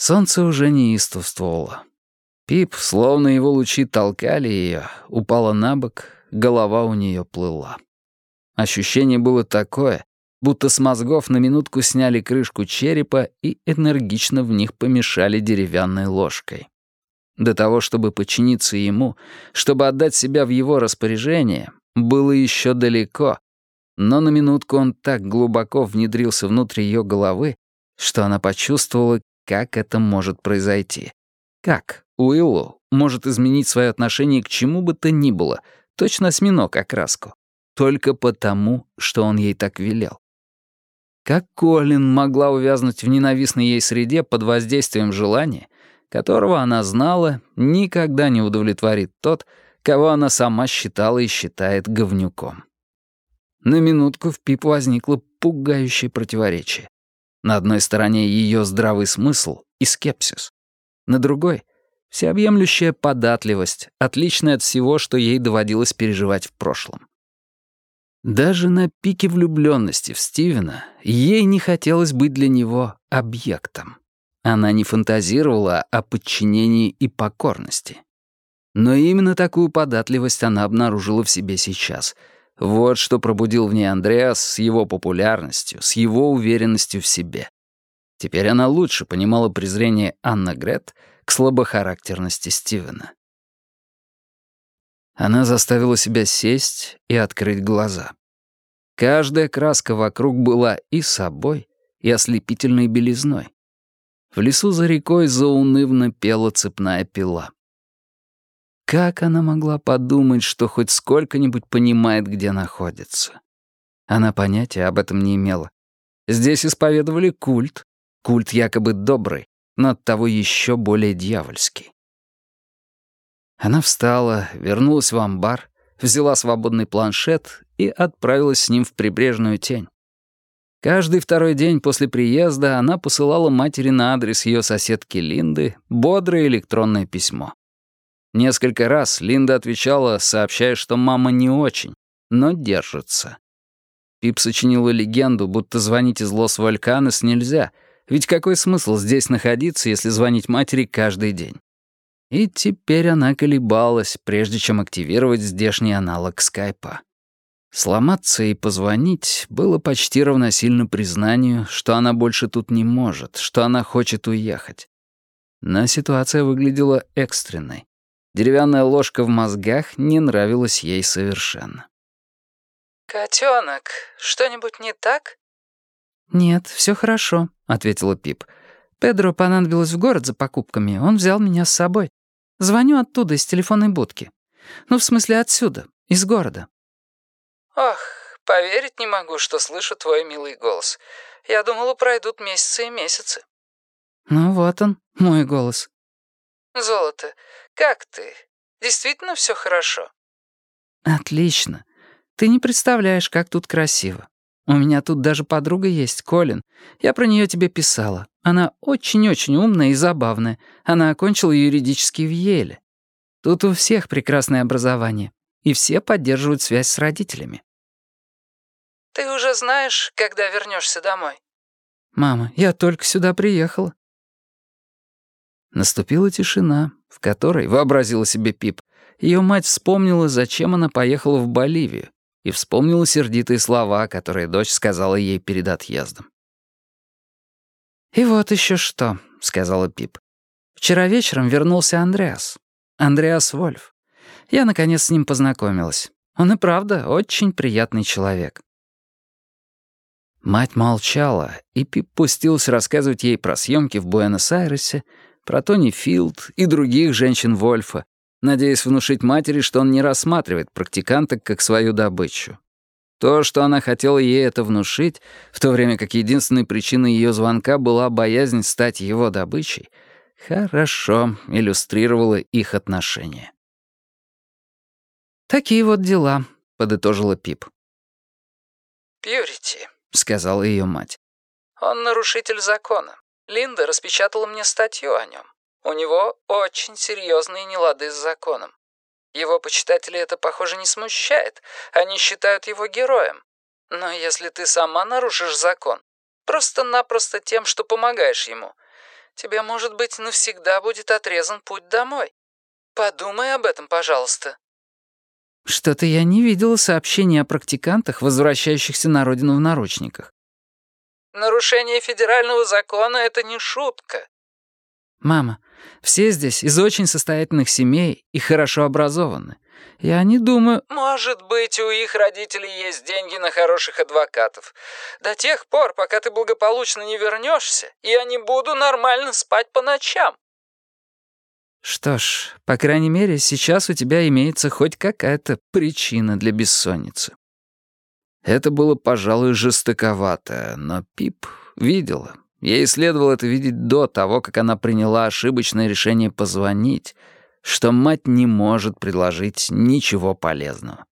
Солнце уже неистовствовало. Пип, словно его лучи толкали ее, упала на бок, голова у нее плыла. Ощущение было такое, будто с мозгов на минутку сняли крышку черепа и энергично в них помешали деревянной ложкой. До того, чтобы подчиниться ему, чтобы отдать себя в его распоряжение, было еще далеко, но на минутку он так глубоко внедрился внутрь ее головы, что она почувствовала, как это может произойти. Как Уиллоу может изменить свое отношение к чему бы то ни было, точно осьминог окраску, только потому, что он ей так велел. Как Колин могла увязнуть в ненавистной ей среде под воздействием желания, которого она знала, никогда не удовлетворит тот, кого она сама считала и считает говнюком. На минутку в Пип возникло пугающее противоречие. На одной стороне ее здравый смысл и скепсис. На другой — всеобъемлющая податливость, отличная от всего, что ей доводилось переживать в прошлом. Даже на пике влюбленности в Стивена ей не хотелось быть для него объектом. Она не фантазировала о подчинении и покорности. Но именно такую податливость она обнаружила в себе сейчас. Вот что пробудил в ней Андреас с его популярностью, с его уверенностью в себе. Теперь она лучше понимала презрение Анна-Грет к слабохарактерности Стивена. Она заставила себя сесть и открыть глаза. Каждая краска вокруг была и собой, и ослепительной белизной. В лесу за рекой заунывно пела цепная пила. Как она могла подумать, что хоть сколько-нибудь понимает, где находится? Она понятия об этом не имела. Здесь исповедовали культ. Культ якобы добрый, но оттого еще более дьявольский. Она встала, вернулась в амбар, взяла свободный планшет и отправилась с ним в прибрежную тень. Каждый второй день после приезда она посылала матери на адрес ее соседки Линды бодрое электронное письмо. Несколько раз Линда отвечала, сообщая, что мама не очень, но держится. Пип сочинила легенду, будто звонить из Лос-Вулканес нельзя, ведь какой смысл здесь находиться, если звонить матери каждый день? И теперь она колебалась, прежде чем активировать здешний аналог скайпа. Сломаться и позвонить было почти равносильно признанию, что она больше тут не может, что она хочет уехать. Но ситуация выглядела экстренной. Деревянная ложка в мозгах не нравилась ей совершенно. «Котёнок, что-нибудь не так?» «Нет, все хорошо», — ответила Пип. «Педро понадобилось в город за покупками, он взял меня с собой. Звоню оттуда, из телефонной будки. Ну, в смысле, отсюда, из города». «Ох, поверить не могу, что слышу твой милый голос. Я думала, пройдут месяцы и месяцы». «Ну вот он, мой голос». «Золото, как ты? Действительно все хорошо?» «Отлично. Ты не представляешь, как тут красиво. У меня тут даже подруга есть, Колин. Я про нее тебе писала. Она очень-очень умная и забавная. Она окончила юридический в Йеле. Тут у всех прекрасное образование. И все поддерживают связь с родителями». «Ты уже знаешь, когда вернешься домой?» «Мама, я только сюда приехала». Наступила тишина, в которой, вообразила себе Пип, ее мать вспомнила, зачем она поехала в Боливию, и вспомнила сердитые слова, которые дочь сказала ей перед отъездом. «И вот еще что», — сказала Пип. «Вчера вечером вернулся Андреас. Андреас Вольф. Я, наконец, с ним познакомилась. Он и правда очень приятный человек». Мать молчала, и Пип пустилась рассказывать ей про съемки в Буэнос-Айресе, про Тони Филд и других женщин Вольфа, надеясь внушить матери, что он не рассматривает практиканток как свою добычу. То, что она хотела ей это внушить, в то время как единственной причиной ее звонка была боязнь стать его добычей, хорошо иллюстрировало их отношения. «Такие вот дела», — подытожила Пип. «Пьюрити», — сказала ее мать. «Он нарушитель закона. Линда распечатала мне статью о нем. У него очень серьезные нелады с законом. Его почитатели это, похоже, не смущает. Они считают его героем. Но если ты сама нарушишь закон, просто-напросто тем, что помогаешь ему, тебе, может быть, навсегда будет отрезан путь домой. Подумай об этом, пожалуйста». Что-то я не видела сообщений о практикантах, возвращающихся на родину в наручниках. Нарушение федерального закона — это не шутка. Мама, все здесь из очень состоятельных семей и хорошо образованы. Я не думаю... Может быть, у их родителей есть деньги на хороших адвокатов. До тех пор, пока ты благополучно не вернешься, я не буду нормально спать по ночам. Что ж, по крайней мере, сейчас у тебя имеется хоть какая-то причина для бессонницы. Это было, пожалуй, жестоковато, но Пип видела. Ей следовало это видеть до того, как она приняла ошибочное решение позвонить, что мать не может предложить ничего полезного.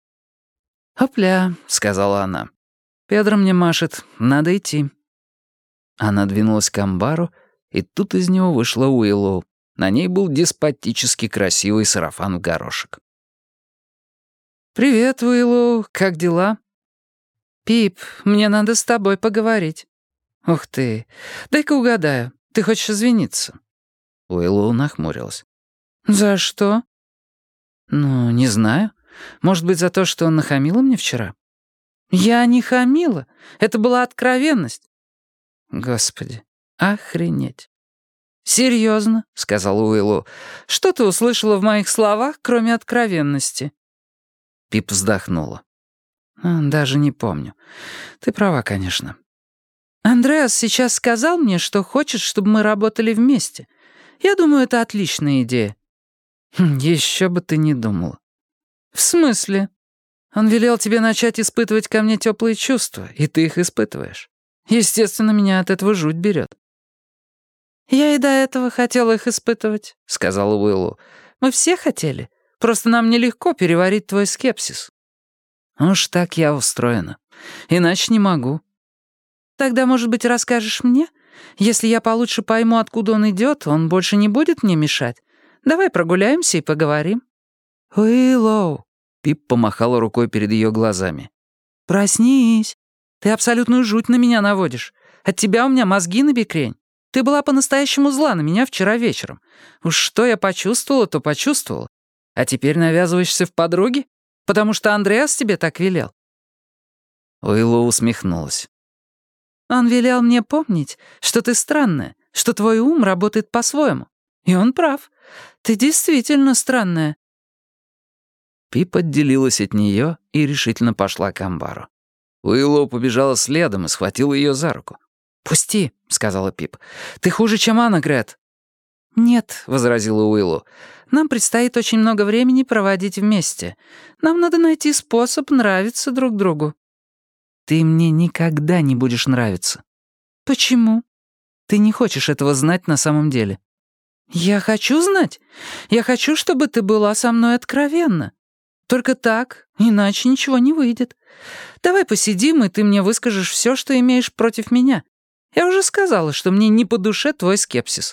«Опля», — сказала она. «Педро мне машет, надо идти». Она двинулась к амбару, и тут из него вышла Уиллоу. На ней был деспотически красивый сарафан в горошек. «Привет, Уиллоу, как дела?» «Пип, мне надо с тобой поговорить». «Ух ты, дай-ка угадаю, ты хочешь извиниться?» Уиллоу нахмурилась. «За что?» «Ну, не знаю. Может быть, за то, что нахамила мне вчера?» «Я не хамила. Это была откровенность». «Господи, охренеть». «Серьезно», — сказал Уиллоу. «Что ты услышала в моих словах, кроме откровенности?» Пип вздохнула. «Даже не помню. Ты права, конечно». «Андреас сейчас сказал мне, что хочет, чтобы мы работали вместе. Я думаю, это отличная идея». «Еще бы ты не думала». «В смысле?» «Он велел тебе начать испытывать ко мне теплые чувства, и ты их испытываешь. Естественно, меня от этого жуть берет». «Я и до этого хотела их испытывать», — сказала Уиллу. «Мы все хотели. Просто нам нелегко переварить твой скепсис». «Уж так я устроена. Иначе не могу». «Тогда, может быть, расскажешь мне? Если я получше пойму, откуда он идет, он больше не будет мне мешать. Давай прогуляемся и поговорим». «Уиллоу», — Пип помахала рукой перед ее глазами. «Проснись. Ты абсолютную жуть на меня наводишь. От тебя у меня мозги набекрень. Ты была по-настоящему зла на меня вчера вечером. Уж что я почувствовала, то почувствовала. А теперь навязываешься в подруги? Потому что Андреас тебе так велел». Уиллоу усмехнулась. «Он велел мне помнить, что ты странная, что твой ум работает по-своему. И он прав. Ты действительно странная». Пип отделилась от нее и решительно пошла к амбару. Уиллоу побежала следом и схватила ее за руку. «Пусти», — сказала Пип. «Ты хуже, чем Анна, Грет». «Нет», — возразила Уиллоу. «Нам предстоит очень много времени проводить вместе. Нам надо найти способ нравиться друг другу». «Ты мне никогда не будешь нравиться». «Почему?» «Ты не хочешь этого знать на самом деле». «Я хочу знать. Я хочу, чтобы ты была со мной откровенна. Только так, иначе ничего не выйдет. Давай посидим, и ты мне выскажешь все, что имеешь против меня. Я уже сказала, что мне не по душе твой скепсис».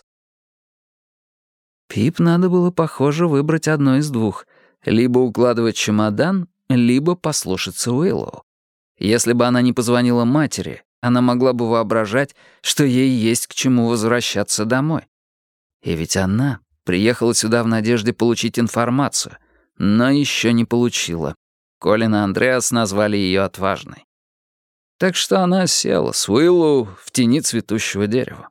Пип надо было, похоже, выбрать одно из двух. Либо укладывать чемодан, либо послушаться Уиллоу. Если бы она не позвонила матери, она могла бы воображать, что ей есть к чему возвращаться домой. И ведь она приехала сюда в надежде получить информацию, но еще не получила. Колин и Андреас назвали ее отважной. Так что она села с Уиллоу в тени цветущего дерева.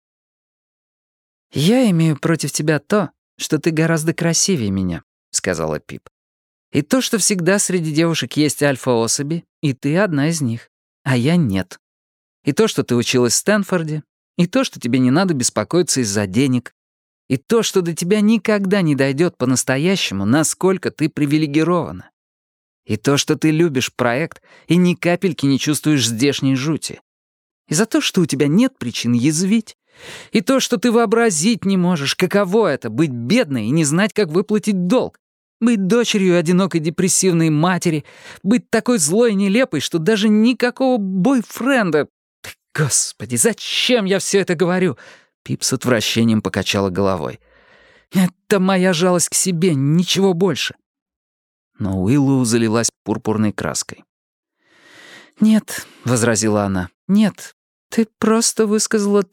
«Я имею против тебя то, что ты гораздо красивее меня», — сказала Пип. «И то, что всегда среди девушек есть альфа-особи, и ты одна из них, а я нет. И то, что ты училась в Стэнфорде, и то, что тебе не надо беспокоиться из-за денег, и то, что до тебя никогда не дойдет по-настоящему, насколько ты привилегирована. И то, что ты любишь проект и ни капельки не чувствуешь здешней жути. И за то, что у тебя нет причин язвить. И то, что ты вообразить не можешь, каково это — быть бедной и не знать, как выплатить долг. Быть дочерью одинокой депрессивной матери, быть такой злой и нелепой, что даже никакого бойфренда... Господи, зачем я все это говорю? Пип с отвращением покачала головой. Это моя жалость к себе, ничего больше. Но Уиллоу залилась пурпурной краской. «Нет», — возразила она, — «нет, ты просто высказала то,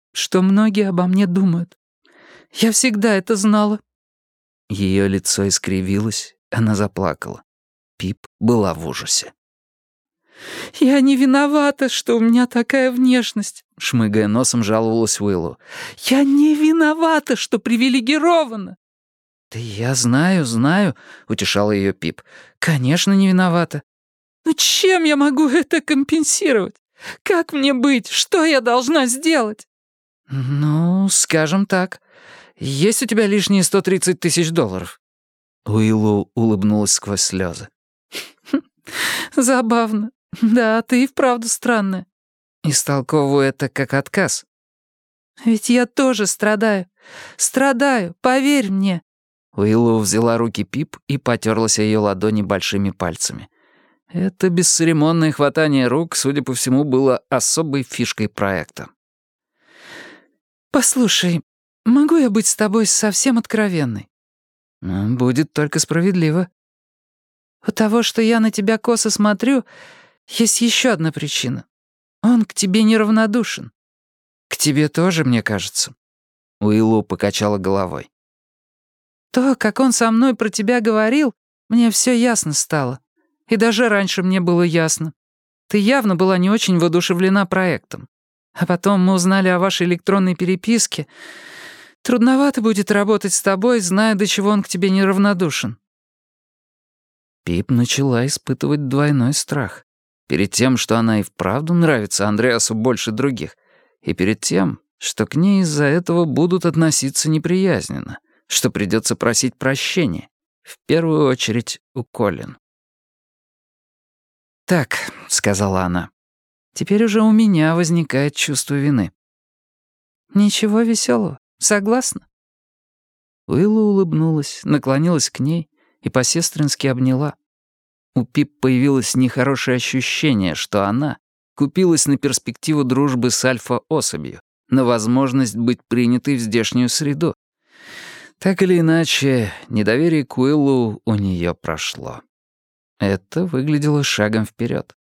что многие обо мне думают. Я всегда это знала». Ее лицо искривилось, она заплакала. Пип была в ужасе. «Я не виновата, что у меня такая внешность», — шмыгая носом, жаловалась Уиллу. «Я не виновата, что привилегирована». «Да я знаю, — утешала ее Пип. — Конечно, не виновата». «Ну чем я могу это компенсировать? Как мне быть? Что я должна сделать?» «Ну, скажем так. Есть у тебя лишние $130 000?» Уиллу улыбнулась сквозь слезы. «Забавно. Да, ты и вправду странная». Истолковываю это как отказ. «Ведь я тоже страдаю. Страдаю, поверь мне». Уиллу взяла руки Пип и потерлась о ее ладони большими пальцами. Это бесцеремонное хватание рук, судя по всему, было особой фишкой проекта. «Послушай, могу я быть с тобой совсем откровенной?» «Будет только справедливо». «У того, что я на тебя косо смотрю, есть еще одна причина. Он к тебе неравнодушен». «К тебе тоже, мне кажется». Уиллу покачала головой. «То, как он со мной про тебя говорил, мне все ясно стало. И даже раньше мне было ясно. Ты явно была не очень воодушевлена проектом. А потом мы узнали о вашей электронной переписке. Трудновато будет работать с тобой, зная, до чего он к тебе неравнодушен». Пип начала испытывать двойной страх. Перед тем, что она и вправду нравится Андреасу больше других, и перед тем, что к ней из-за этого будут относиться неприязненно, что придется просить прощения, в первую очередь у Колин. «Так», — сказала она, — «теперь уже у меня возникает чувство вины». «Ничего веселого, согласна?» Уилла улыбнулась, наклонилась к ней и по-сестрински обняла. У Пип появилось нехорошее ощущение, что она купилась на перспективу дружбы с альфа-особью, на возможность быть принятой в здешнюю среду. Так или иначе, недоверие к Уиллу у нее прошло. Это выглядело шагом вперед.